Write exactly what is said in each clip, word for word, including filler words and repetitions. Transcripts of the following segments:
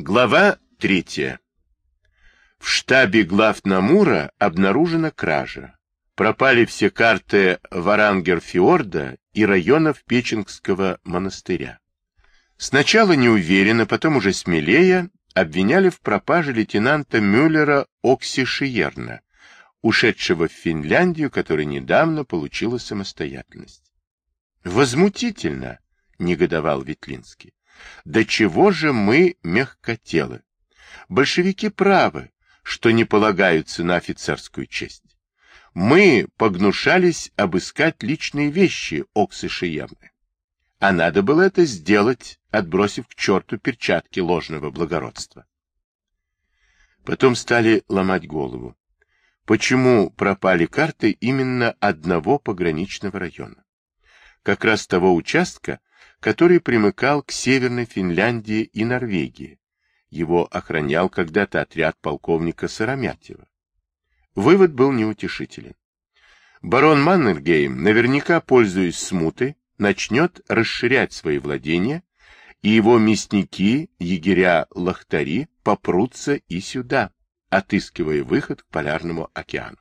Глава третья. В штабе главнамура обнаружена кража. Пропали все карты Варангерфьорда и районов Печенгского монастыря. Сначала неуверенно, потом уже смелее обвиняли в пропаже лейтенанта Мюллера Оксишиерна, ушедшего в Финляндию, который недавно получила самостоятельность. «Возмутительно!» — негодовал Ветлинский. «До чего же мы мягкотелы? Большевики правы, что не полагаются на офицерскую честь. Мы погнушались обыскать личные вещи Оксишиерны. А надо было это сделать, отбросив к черту перчатки ложного благородства». Потом стали ломать голову. Почему пропали карты именно одного пограничного района? Как раз того участка, который примыкал к Северной Финляндии и Норвегии. Его охранял когда-то отряд полковника Сыромятьева. Вывод был неутешителен. Барон Маннергейм, наверняка пользуясь смутой, начнет расширять свои владения, и его мясники, егеря-лохтари, попрутся и сюда, отыскивая выход к Полярному океану.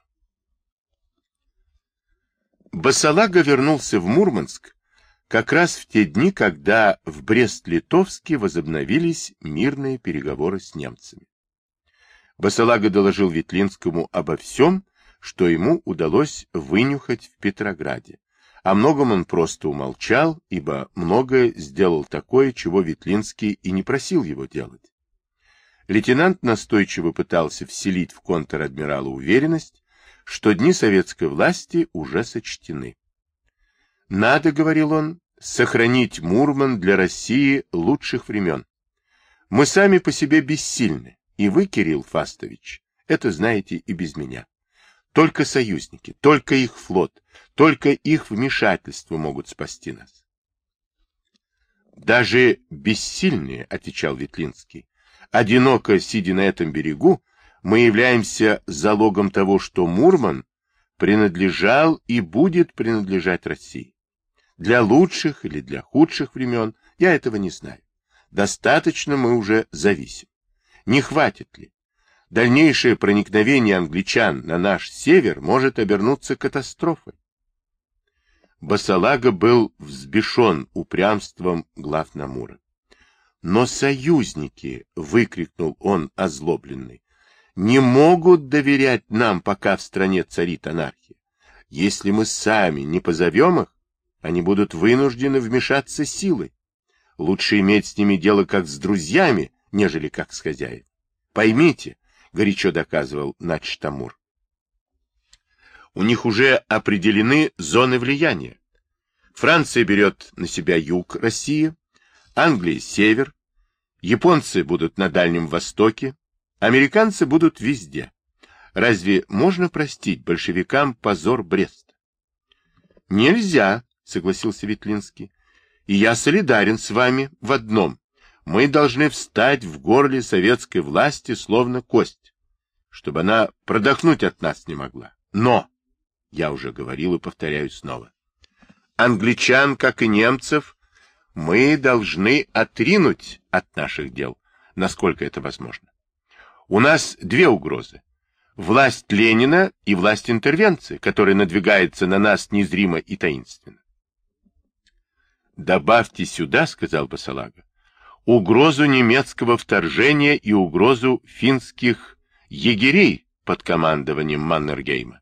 Басалага вернулся в Мурманск как раз в те дни, когда в Брест-Литовске возобновились мирные переговоры с немцами. Басалага доложил Ветлинскому обо всем, что ему удалось вынюхать в Петрограде. О многом он просто умолчал, ибо многое сделал такое, чего Ветлинский и не просил его делать. Лейтенант настойчиво пытался вселить в контр-адмирала уверенность, что дни советской власти уже сочтены. «Надо, — говорил он, — сохранить Мурман для России лучших времен. Мы сами по себе бессильны, и вы, Кирилл Фастович, это знаете и без меня. Только союзники, только их флот, только их вмешательство могут спасти нас». «Даже бессильные, — отвечал Ветлинский, — одиноко сидя на этом берегу, мы являемся залогом того, что Мурман принадлежал и будет принадлежать России. Для лучших или для худших времен я этого не знаю. Достаточно мы уже зависим. Не хватит ли? Дальнейшее проникновение англичан на наш север может обернуться катастрофой». Басалага был взбешен упрямством главнамура. «Но союзники, — выкрикнул он озлобленный, — не могут доверять нам, пока в стране царит анархия. Если мы сами не позовем их, они будут вынуждены вмешаться силой. Лучше иметь с ними дело как с друзьями, нежели как с хозяевами. Поймите, — горячо доказывал начштамур, — у них уже определены зоны влияния. Франция берет на себя юг России, Англия — север, японцы будут на Дальнем Востоке, американцы будут везде. Разве можно простить большевикам позор Бреста? — Нельзя, — согласился Ветлинский. — И я солидарен с вами в одном. Мы должны встать в горле советской власти словно кость, чтобы она продохнуть от нас не могла. Но, я уже говорил и повторяю снова, англичан, как и немцев, мы должны отринуть от наших дел, насколько это возможно. У нас две угрозы. Власть Ленина и власть интервенции, которая надвигается на нас незримо и таинственно. «Добавьте сюда, — сказал Басалага, — угрозу немецкого вторжения и угрозу финских егерей под командованием Маннергейма».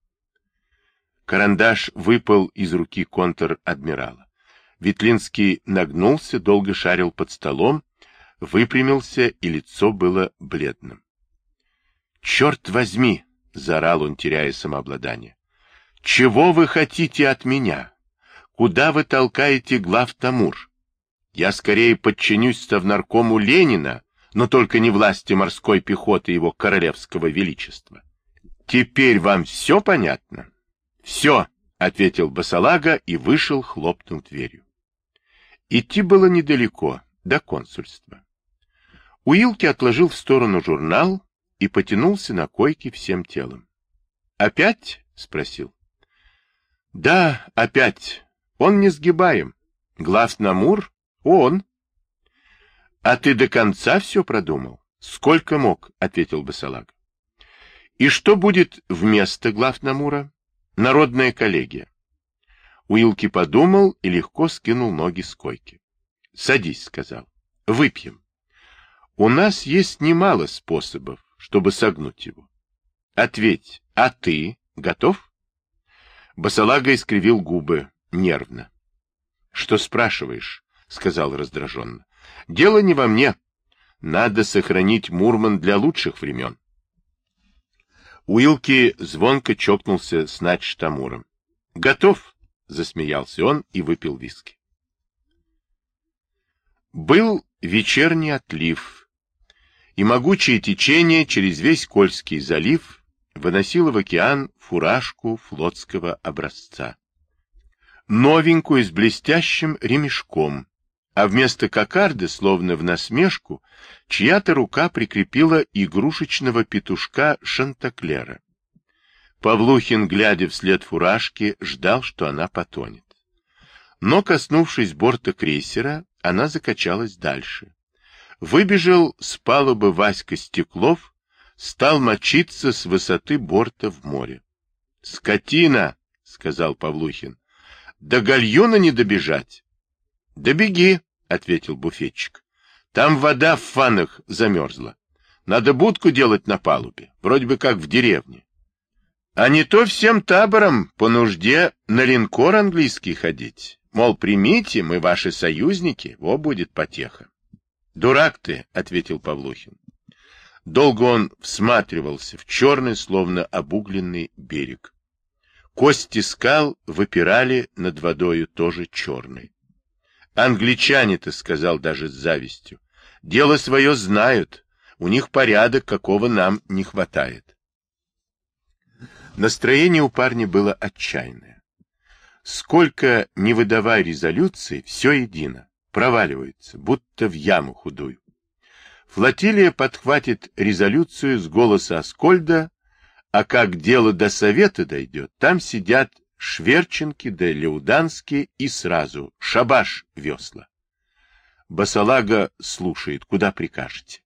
Карандаш выпал из руки контр-адмирала. Ветлинский нагнулся, долго шарил под столом, выпрямился, и лицо было бледным. «Черт возьми! — заорал он, теряя самообладание. — Чего вы хотите от меня? Куда вы толкаете главтамур? Я скорее подчинюсь совнаркому Ленина, но только не власти морской пехоты его королевского величества. Теперь вам все понятно?» «Все!» — ответил Басалага и вышел, хлопнув дверью. Идти было недалеко, до консульства. Уилки отложил в сторону журнал и потянулся на койке всем телом. «Опять?» — спросил. «Да, опять. Он несгибаем. Главнамур — он». А ты до конца все продумал? Сколько мог, ответил Басалага. И что будет вместо главномура? Народная коллегия. Уилки подумал и легко скинул ноги с койки. Садись, сказал. Выпьем. У нас есть немало способов, чтобы согнуть его. Ответь, а ты готов? Басалага искривил губы нервно. Что спрашиваешь? Сказал раздраженно. Дело не во мне. Надо сохранить Мурман для лучших времен. Уилки звонко чокнулся с начштамуром. Готов? Засмеялся он и выпил виски. Был вечерний отлив, и могучее течение через весь Кольский залив выносило в океан фуражку флотского образца. Новенькую с блестящим ремешком, а вместо кокарды, словно в насмешку, чья-то рука прикрепила игрушечного петушка Шантаклера. Павлухин, глядя вслед фуражки, ждал, что она потонет. Но, коснувшись борта крейсера, она закачалась дальше. Выбежал с палубы Васька Стеклов, стал мочиться с высоты борта в море. — Скотина! — сказал Павлухин. — До гальюна не добежать. — Да беги, — ответил буфетчик. — Там вода в фанах замерзла. Надо будку делать на палубе, вроде бы как в деревне. А не то всем табором по нужде на линкор английский ходить. Мол, примите, мы ваши союзники, во будет потеха. — Дурак ты, — ответил Павлухин. Долго он всматривался в черный, словно обугленный берег. Кости скал выпирали над водою тоже черной. Англичане-то, — сказал даже с завистью, — дело свое знают, у них порядок, какого нам не хватает. Настроение у парня было отчаянное. Сколько не выдавай резолюции, все едино, проваливается, будто в яму худую. Флотилия подхватит резолюцию с голоса Аскольда, а как дело до совета дойдет, там сидят Шверченки да Леуданские и сразу шабаш весла. Басалага слушает, куда прикажете.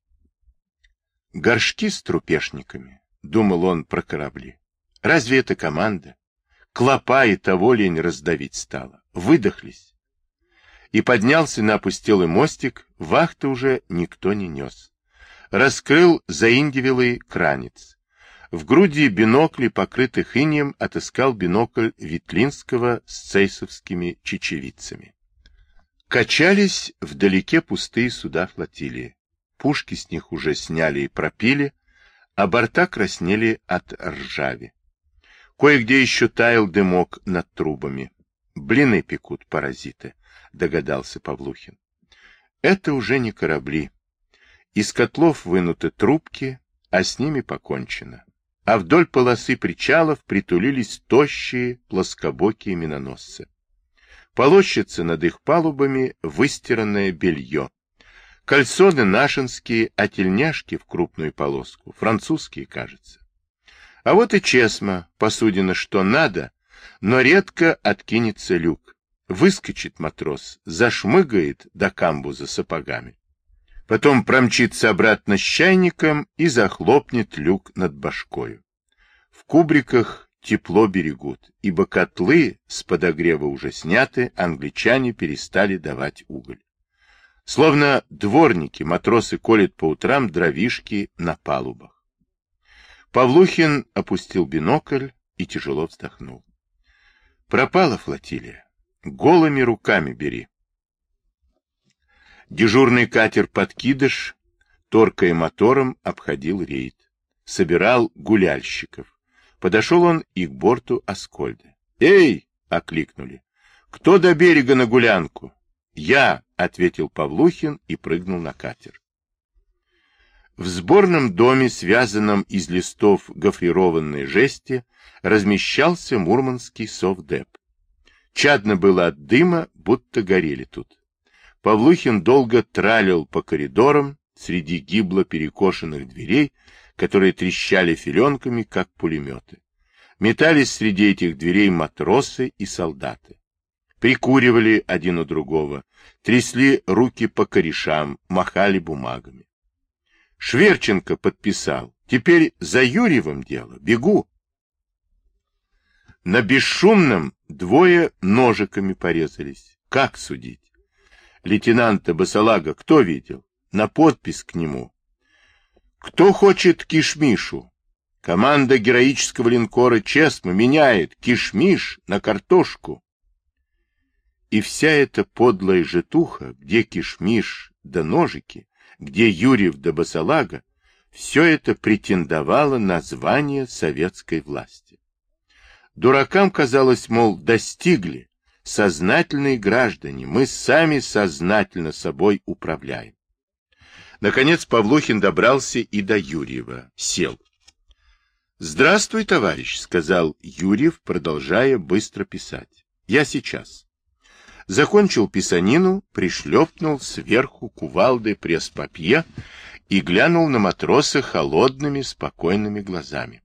Горшки с трупешниками, думал он про корабли. Разве это команда? Клопа и того лень раздавить стала. Выдохлись. И поднялся на опустелый мостик, вахты уже никто не нес. Раскрыл заиндивелый кранец. В груди биноклей, покрытых инеем, отыскал бинокль Ветлинского с цейсовскими чечевицами. Качались вдалеке пустые суда флотилии. Пушки с них уже сняли и пропили, а борта краснели от ржави. Кое-где еще таял дымок над трубами. Блины пекут паразиты, догадался Павлухин. Это уже не корабли. Из котлов вынуты трубки, а с ними покончено. А вдоль полосы причалов притулились тощие плоскобокие миноносцы. Полощется над их палубами выстиранное белье. Кальсоны нашинские, а тельняшки в крупную полоску, французские, кажется. А вот и Чесма, посудина что надо, но редко откинется люк. Выскочит матрос, зашмыгает до камбуза сапогами. Потом промчится обратно с чайником и захлопнет люк над башкою. В кубриках тепло берегут, ибо котлы с подогрева уже сняты, англичане перестали давать уголь. Словно дворники, матросы колят по утрам дровишки на палубах. Павлухин опустил бинокль и тяжело вздохнул. Пропала флотилия. Голыми руками бери. Дежурный катер «Подкидыш», торкая мотором, обходил рейд. Собирал гуляльщиков. Подошел он и к борту Аскольда. «Эй!» — окликнули. «Кто до берега на гулянку?» «Я!» — ответил Павлухин и прыгнул на катер. В сборном доме, связанном из листов гофрированной жести, размещался мурманский совдеп. Чадно было от дыма, будто горели тут. Павлухин долго тралил по коридорам среди гибло перекошенных дверей, которые трещали филенками, как пулеметы. Метались среди этих дверей матросы и солдаты. прикуривали один у другого, трясли руки по корешам, махали бумагами. Шверченко подписал. Теперь за Юрьевым дело. Бегу. На Бесшумном двое ножиками порезались. Как судить? Лейтенанта Басалага кто видел? На подпись к нему. Кто хочет кишмишу? Команда героического линкора Чесма меняет кишмиш на картошку. И вся эта подлая житуха, где кишмиш да ножики, где Юрьев да Басалага, все это претендовало на звание советской власти. Дуракам казалось, мол, достигли, сознательные граждане, мы сами сознательно собой управляем. Наконец Павлухин добрался и до Юрьева, сел. «Здравствуй, товарищ», — сказал Юрьев, продолжая быстро писать. «Я сейчас». Закончил писанину, пришлепнул сверху кувалдой пресс-папье и глянул на матроса холодными, спокойными глазами.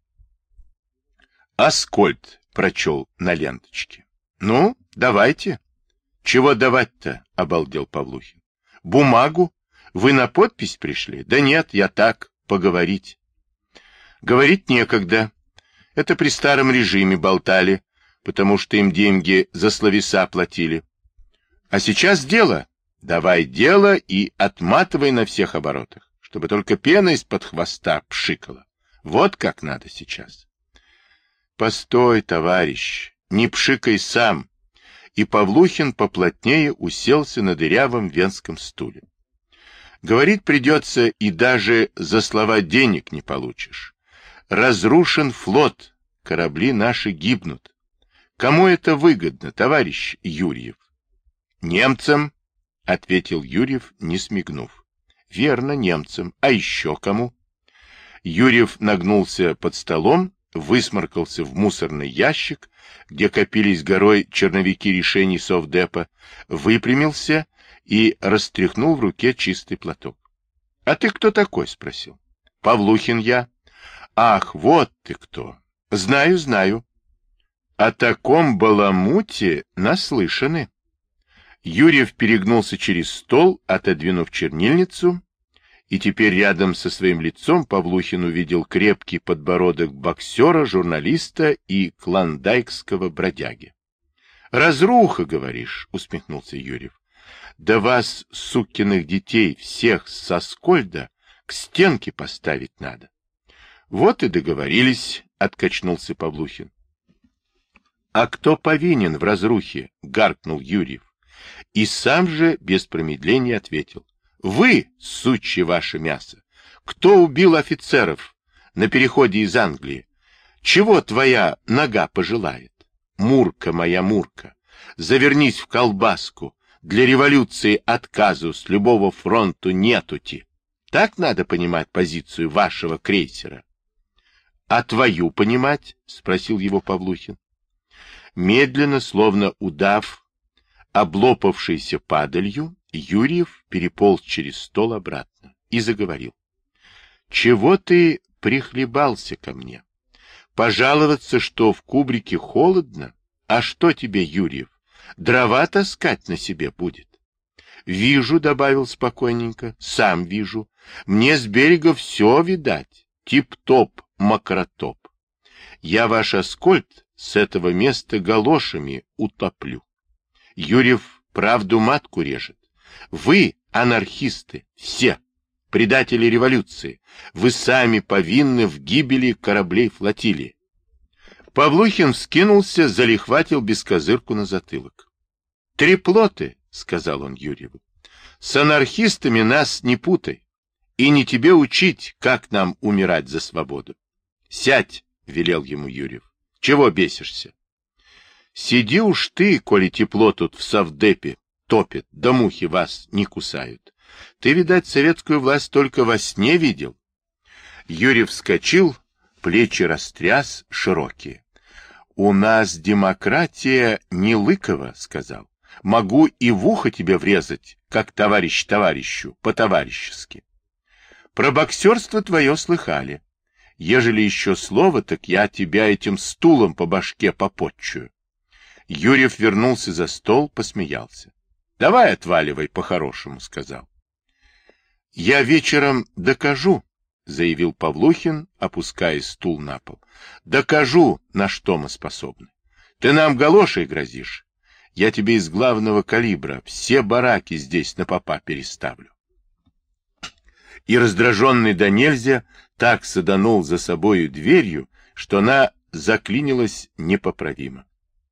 «Аскольд», — прочел на ленточке. «Ну, давайте». «Чего давать-то?» — обалдел Павлухин. «Бумагу? Вы на подпись пришли?» «Да нет, я так, поговорить». «Говорить некогда. Это при старом режиме болтали, потому что им деньги за словеса платили. А сейчас дело. Давай дело и отматывай на всех оборотах, чтобы только пена из-под хвоста пшикала. Вот как надо сейчас». «Постой, товарищ, не пшикай сам». И Павлухин поплотнее уселся на дырявом венском стуле. «Говорить придется, и даже за слова денег не получишь. Разрушен флот, корабли наши гибнут. Кому это выгодно, товарищ Юрьев?» «Немцам», — ответил Юрьев, не смигнув. «Верно, немцам. А еще кому?» Юрьев нагнулся под столом, высморкался в мусорный ящик, где копились горой черновики решений Совдепа, выпрямился и растряхнул в руке чистый платок. — А ты кто такой? — спросил. — Павлухин я. — Ах, вот ты кто. Знаю, знаю. О таком баламуте наслышаны. Юрьев перегнулся через стол, отодвинув чернильницу, и теперь рядом со своим лицом Павлухин увидел крепкий подбородок боксера, журналиста и клондайкского бродяги. — Разруха, говоришь, — усмехнулся Юрьев. — Да вас, сукиных детей, всех со Скольда к стенке поставить надо. — Вот и договорились, — откачнулся Павлухин. — А кто повинен в разрухе? — гаркнул Юрьев. И сам же без промедления ответил. Вы, сучье ваше мясо, кто убил офицеров на переходе из Англии? Чего твоя нога пожелает? Мурка моя, Мурка, завернись в колбаску, для революции отказу с любого фронту нетути. Так надо понимать позицию вашего крейсера. — А твою понимать? — спросил его Павлухин. Медленно, словно удав, облопавшийся падалью, Юрьев переполз через стол обратно и заговорил. — Чего ты прихлебался ко мне? Пожаловаться, что в кубрике холодно? А что тебе, Юрьев, дрова таскать на себе будет? — Вижу, — добавил спокойненько, — сам вижу. Мне с берега все видать. Тип-топ, макротоп. Я ваш Аскольд с этого места галошами утоплю. Юрьев правду матку режет. Вы, анархисты, все, предатели революции, вы сами повинны в гибели кораблей флотилии. Павлухин вскинулся, залихватил бескозырку на затылок. — Трепло ты, — сказал он Юрьеву. — С анархистами нас не путай, и не тебе учить, как нам умирать за свободу. — Сядь, — велел ему Юрьев. — Чего бесишься? — Сиди уж ты, коли тепло тут в совдепе топит, да мухи вас не кусают. Ты, видать, советскую власть только во сне видел. Юрьев вскочил, плечи растряс широкие. — У нас демократия не Лыкова, — сказал. — Могу и в ухо тебе врезать, как товарищ товарищу, по-товарищески. Про боксерство твое слыхали. Ежели еще слово, так я тебя этим стулом по башке попотчую. Юрьев вернулся за стол, посмеялся. — Давай отваливай по-хорошему, — сказал. — Я вечером докажу, — заявил Павлухин, опуская стул на пол. — Докажу, на что мы способны. Ты нам галошей грозишь. Я тебе из главного калибра все бараки здесь на попа переставлю. И раздраженный до нельзя так саданул за собою дверью, что она заклинилась непоправимо.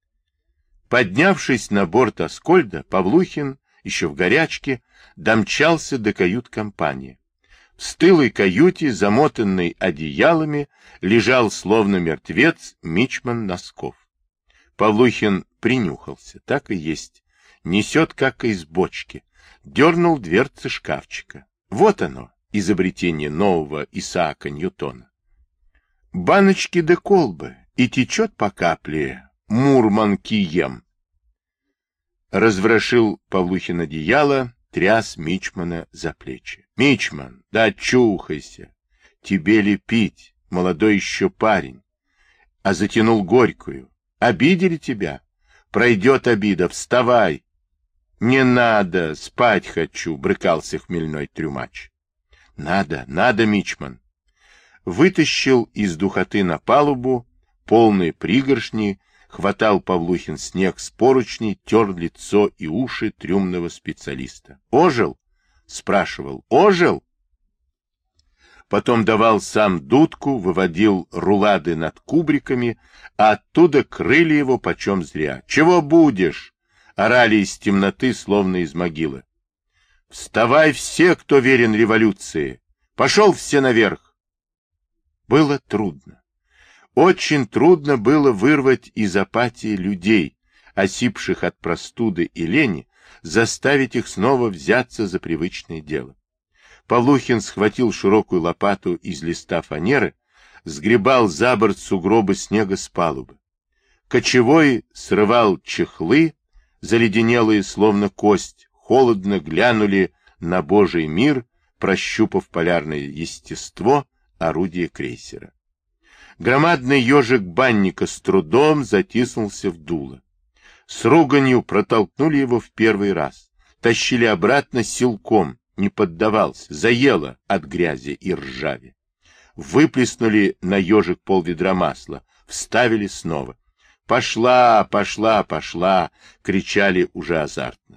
Поднявшись на борт Аскольда, Павлухин, еще в горячке, домчался до кают-компании. В стылой каюте, замотанной одеялами, лежал словно мертвец мичман Носков. Павлухин принюхался, так и есть, несет как из бочки, дернул дверцы шкафчика. Вот оно, изобретение нового Исаака Ньютона. Баночки да колбы, и течет по капле Мурман Кием. Разворошил Павлухин одеяло, тряс мичмана за плечи. — Мичман, да очухайся, тебе ли пить, молодой еще парень. А затянул горькую. Обидели тебя? Пройдет обида, вставай. — Не надо, спать хочу, — брыкался хмельной трюмач. — Надо, надо, мичман. Вытащил из духоты на палубу полные пригоршни, хватал Павлухин снег с поручней, тер лицо и уши трюмного специалиста. «Ожил?» — спрашивал. «Ожил?» Потом давал сам дудку, выводил рулады над кубриками, а оттуда крыли его почем зря. «Чего будешь?» — орали из темноты, словно из могилы. «Вставай все, кто верен революции! Пошел все наверх!» Было трудно. Очень трудно было вырвать из апатии людей, осипших от простуды и лени, заставить их снова взяться за привычное дело. Павлухин схватил широкую лопату из листа фанеры, сгребал за борт сугробы снега с палубы. Кочевой срывал чехлы, заледенелые словно кость, холодно глянули на Божий мир, прощупав полярное естество орудия крейсера. Громадный ежик банника с трудом затиснулся в дуло. С руганью протолкнули его в первый раз. Тащили обратно силком, не поддавался, заело от грязи и ржави. Выплеснули на ежик полведра масла, вставили снова. «Пошла, пошла, пошла!» — кричали уже азартно.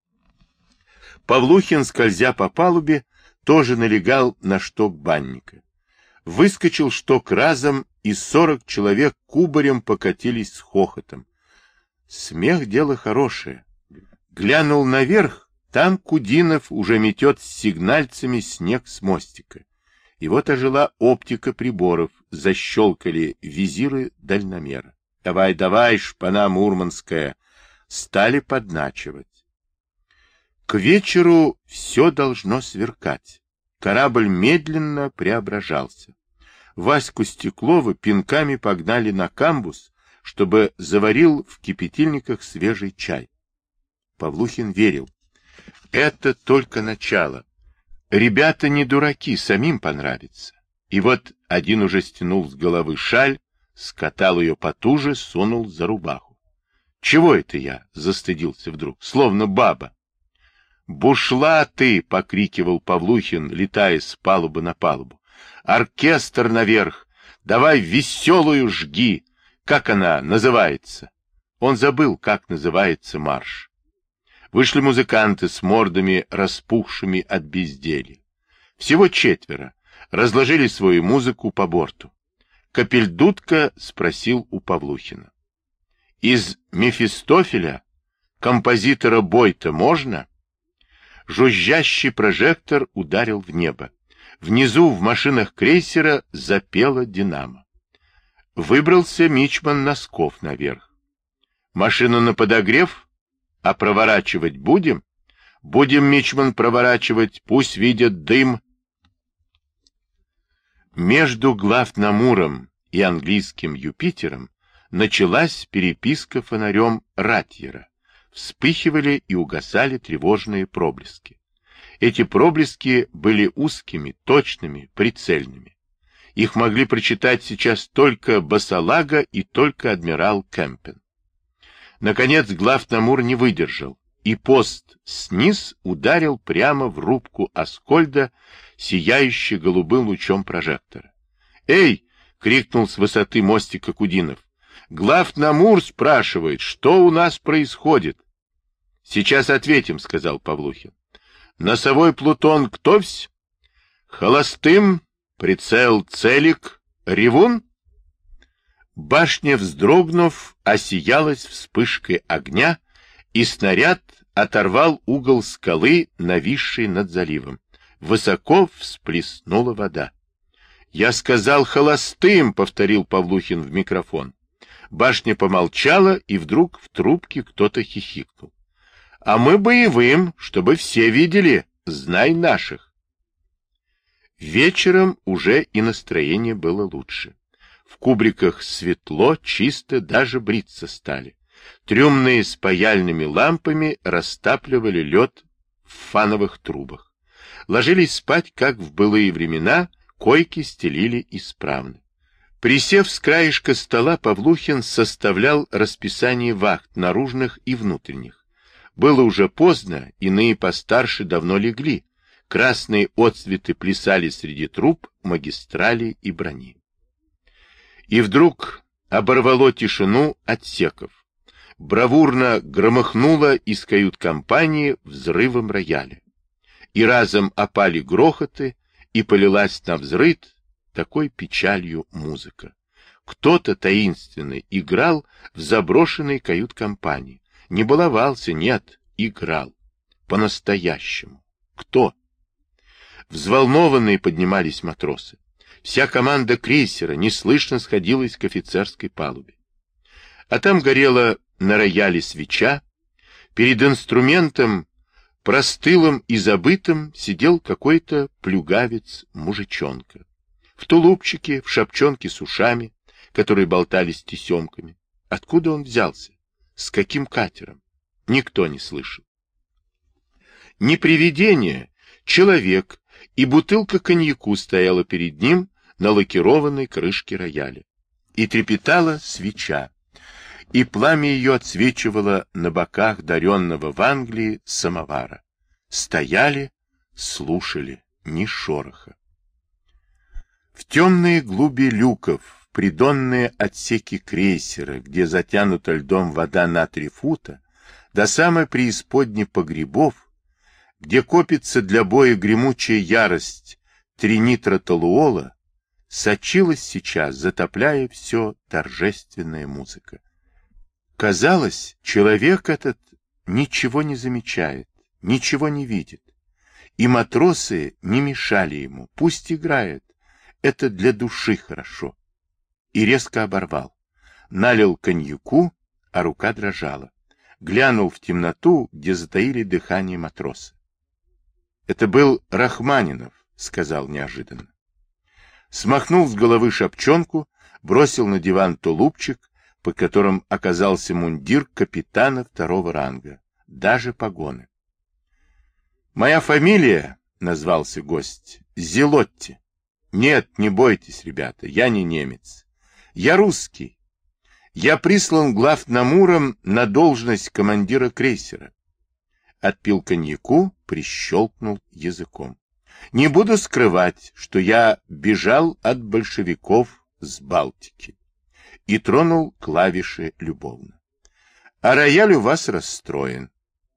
Павлухин, скользя по палубе, тоже налегал на шток банника. Выскочил шток разом, и сорок человек кубарем покатились с хохотом. Смех — дело хорошее. Глянул наверх, там Кудинов уже метет с сигнальцами снег с мостика. И вот ожила оптика приборов, защелкали визиры дальномера. «Давай, давай, шпана мурманская!» Стали подначивать. К вечеру все должно сверкать. Корабль медленно преображался. Ваську Стеклова пинками погнали на камбуз, чтобы заварил в кипятильниках свежий чай. Павлухин верил. Это только начало. Ребята не дураки, самим понравится. И вот один уже стянул с головы шаль, скатал ее потуже, сунул за рубаху. «Чего это я?» — застыдился вдруг, словно баба. «Бушла ты!» — покрикивал Павлухин, летая с палубы на палубу. «Оркестр наверх! Давай веселую жги! Как она называется?» Он забыл, как называется марш. Вышли музыканты с мордами, распухшими от безделья. Всего четверо. Разложили свою музыку по борту. Капельдутка спросил у Павлухина. «Из Мефистофеля композитора Бойта можно?» Жужжащий прожектор ударил в небо. Внизу в машинах крейсера запела динамо. Выбрался мичман Носков наверх. «Машину на подогрев? А проворачивать будем?» «Будем, мичман, проворачивать, пусть видят дым». Между главномуром и английским Юпитером началась переписка фонарем Ратьера. Вспыхивали и угасали тревожные проблески. Эти проблески были узкими, точными, прицельными. Их могли прочитать сейчас только Басалага и только адмирал Кемпен. Наконец главномур не выдержал, и пост сниз ударил прямо в рубку Аскольда, сияющий голубым лучом прожектора. «Эй!» — крикнул с высоты мостика Кудинов. «Главномур спрашивает, что у нас происходит?» «Сейчас ответим», — сказал Павлухин. «Носовой Плутон Ктовсь? Холостым, прицел Целик, Ревун?» Башня, вздрогнув, осиялась вспышкой огня, и снаряд оторвал угол скалы, нависшей над заливом. Высоко всплеснула вода. «Я сказал холостым», — повторил Павлухин в микрофон. Башня помолчала, и вдруг в трубке кто-то хихикнул. «А мы боевым, чтобы все видели, знай наших». Вечером уже и настроение было лучше. В кубриках светло, чисто, даже бриться стали. Трюмные с паяльными лампами растапливали лед в фановых трубах. Ложились спать, как в былые времена, койки стелили исправно. Присев с краешка стола, Павлухин составлял расписание вахт, наружных и внутренних. Было уже поздно, иные постарше давно легли. Красные отцветы плясали среди труб, магистрали и брони. И вдруг оборвало тишину отсеков. Бравурно громыхнуло из кают-компании взрывом рояля. И разом опали грохоты, и полилась навзрыд такой печалью музыка. Кто-то таинственный играл в заброшенной кают-компании. Не баловался, нет, играл. По-настоящему. Кто? Взволнованные поднимались матросы. Вся команда крейсера неслышно сходилась к офицерской палубе. А там горела на рояле свеча. Перед инструментом, простылым и забытым, сидел какой-то плюгавец-мужичонка. В тулупчике, в шапчонке с ушами, которые болтались тесемками. Откуда он взялся? С каким катером? Никто не слышал. Не привидение, человек, и бутылка коньяку стояла перед ним на лакированной крышке рояля. И трепетала свеча, и пламя ее отсвечивало на боках даренного в Англии самовара. Стояли, слушали, ни шороха. В темные глуби люков, в придонные отсеки крейсера, где затянута льдом вода на три фута, до самой преисподней погребов, где копится для боя гремучая ярость тринитротолуола, сочилась сейчас, затопляя все, торжественная музыка. Казалось, человек этот ничего не замечает, ничего не видит, и матросы не мешали ему, пусть играет, это для души хорошо. И резко оборвал, налил коньяку, а рука дрожала, глянул в темноту, где затаили дыхание матросы. Это был Рахманинов, сказал неожиданно. Смахнул с головы шапчонку, бросил на диван тулупчик, под которым оказался мундир капитана второго ранга, даже погоны. «Моя фамилия», — назвался гость, — «Зелотти». «Нет, не бойтесь, ребята, я не немец. Я русский. Я прислан главномуром на должность командира крейсера». Отпил коньяку, прищелкнул языком. «Не буду скрывать, что я бежал от большевиков с Балтики». И тронул клавиши любовно. «А рояль у вас расстроен».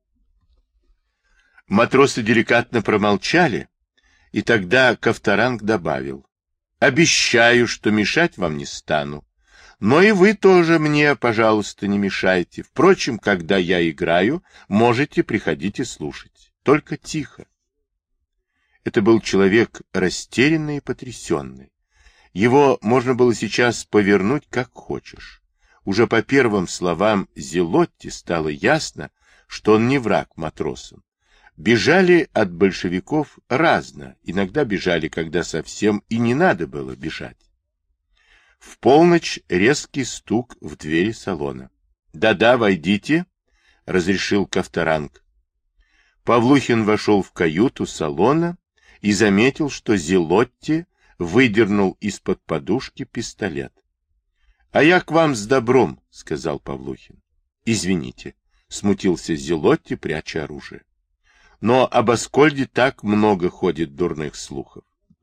Матросы деликатно промолчали, и тогда Ковторанг добавил: «Обещаю, что мешать вам не стану, но и вы тоже мне, пожалуйста, не мешайте. Впрочем, когда я играю, можете приходить и слушать, только тихо». Это был человек растерянный и потрясенный. Его можно было сейчас повернуть как хочешь. Уже по первым словам Зелотти стало ясно, что он не враг матросам. Бежали от большевиков разно, иногда бежали, когда совсем и не надо было бежать. В полночь резкий стук в двери салона. «Да-да, войдите», — разрешил Ковторанг. Павлухин вошел в каюту салона и заметил, что Зелотти выдернул из-под подушки пистолет. — А я к вам с добром, — сказал Павлухин. Извините, смутился Зелотти, пряча оружие. Но об Аскольде так много ходит дурных слухов.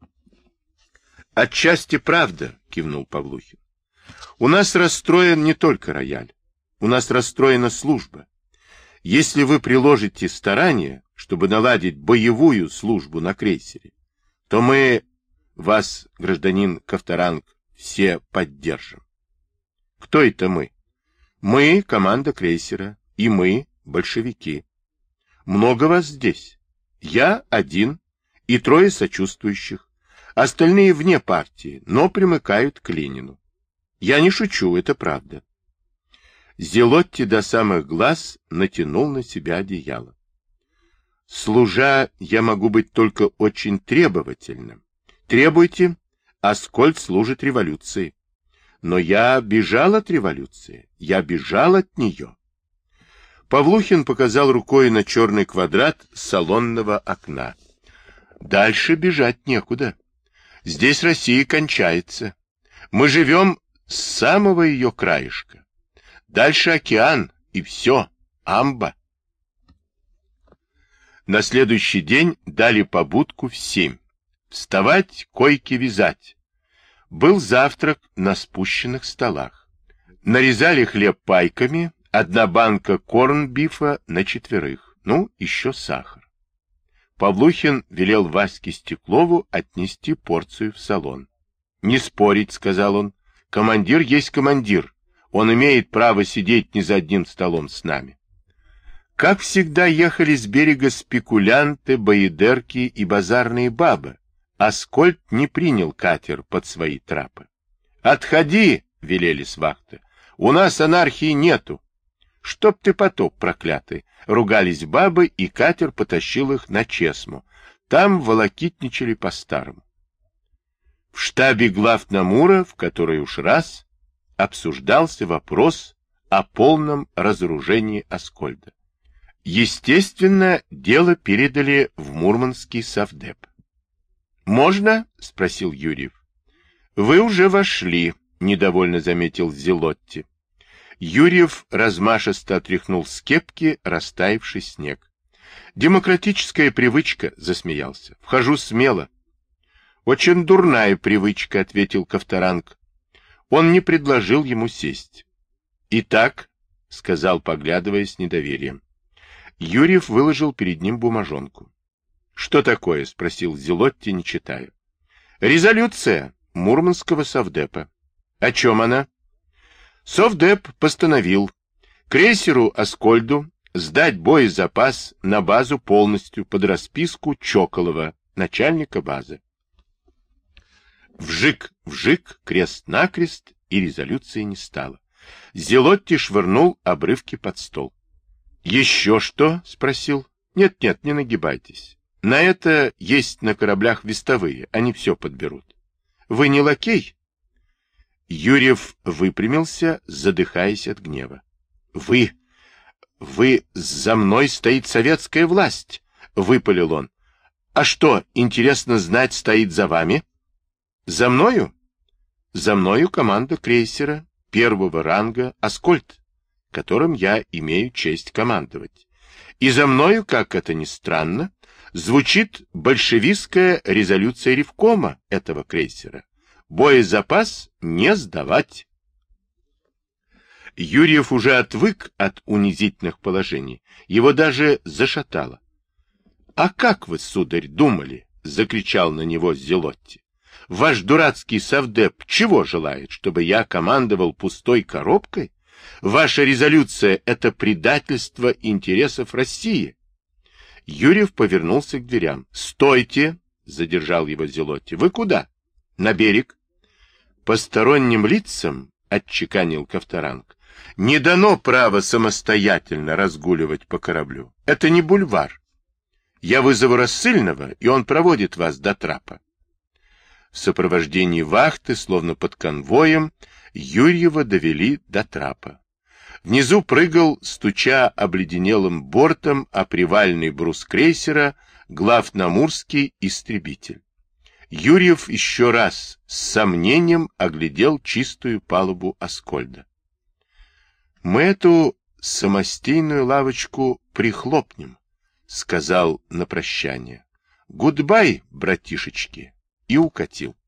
Отчасти правда, кивнул Павлухин. У нас расстроен не только рояль. У нас расстроена служба. Если вы приложите старания, чтобы наладить боевую службу на крейсере, то мы вас, гражданин Ковторанг, все поддержим. Кто это мы? Мы — команда крейсера, и мы — большевики. Много вас здесь. Я один и трое сочувствующих. Остальные вне партии, но примыкают к Ленину. Я не шучу, это правда. Зелотти до самых глаз натянул на себя одеяло. Служа, я могу быть только очень требовательным. Требуйте, Аскольд служит революции. Но я бежал от революции, я бежал от нее. Павлухин показал рукой на черный квадрат салонного окна. Дальше бежать некуда. Здесь Россия кончается. Мы живем с самого ее краешка. Дальше океан, и все, амба. На следующий день дали побудку в семь. Вставать, койки вязать. Был завтрак на спущенных столах. Нарезали хлеб пайками, одна банка корнбифа на четверых, ну, еще сахар. Павлухин велел Ваське Стеклову отнести порцию в салон. «Не спорить», — сказал он, — «командир есть командир, он имеет право сидеть не за одним столом с нами». Как всегда ехали с берега спекулянты, боедерки и базарные бабы. Аскольд не принял катер под свои трапы. «Отходи!» — велели с вахты. «У нас анархии нету!» «Чтоб ты потоп, проклятый!» — ругались бабы, и катер потащил их на Чесму. Там волокитничали по-старому. В штабе главнамура, в который уж раз, обсуждался вопрос о полном разоружении Аскольда. Естественно, дело передали в Мурманский совдеп. «Можно?» — спросил Юрьев. «Вы уже вошли», — недовольно заметил Зелотти. Юрьев размашисто отряхнул с кепки растаявший снег. «Демократическая привычка», — засмеялся. «Вхожу смело». «Очень дурная привычка», — ответил Ковторанг. Он не предложил ему сесть. «Итак», — сказал, поглядывая с недоверием. Юрьев выложил перед ним бумажонку. «Что такое?» — спросил Зелотти, не читая. «Резолюция Мурманского совдепа». «О чем она?» «Совдеп постановил крейсеру Аскольду сдать боезапас на базу полностью под расписку Чоколова, начальника базы». Вжик-вжик, крест-накрест, и резолюции не стало. Зелотти швырнул обрывки под стол. «Еще что?» — спросил. «Нет-нет, не нагибайтесь. На это есть на кораблях вестовые, они все подберут. Вы не лакей?» Юрьев выпрямился, задыхаясь от гнева. «Вы... вы... за мной стоит советская власть!» — выпалил он. «А что, интересно знать, стоит за вами?» «За мною?» «За мною команда крейсера первого ранга «Аскольд», которым я имею честь командовать. И за мною, как это ни странно, звучит большевистская резолюция Ревкома этого крейсера. Боезапас не сдавать. Юрьев уже отвык от унизительных положений. Его даже зашатало. «А как вы, сударь, думали?» — закричал на него Зелотти. «Ваш дурацкий совдеп чего желает, чтобы я командовал пустой коробкой? Ваша резолюция — это предательство интересов России». Юрьев повернулся к дверям. «Стойте!» — задержал его Зелотти. «Вы куда?» «На берег». «Посторонним лицам, — отчеканил Ковторанг, — не дано право самостоятельно разгуливать по кораблю. Это не бульвар. Я вызову рассыльного, и он проводит вас до трапа». В сопровождении вахты, словно под конвоем, Юрьева довели до трапа. Внизу прыгал, стуча обледенелым бортом о привальный брус крейсера, главнамурский истребитель. Юрьев еще раз с сомнением оглядел чистую палубу Аскольда. «Мы эту самостейную лавочку прихлопнем, — сказал на прощание. — Гудбай, братишечки, и укатил.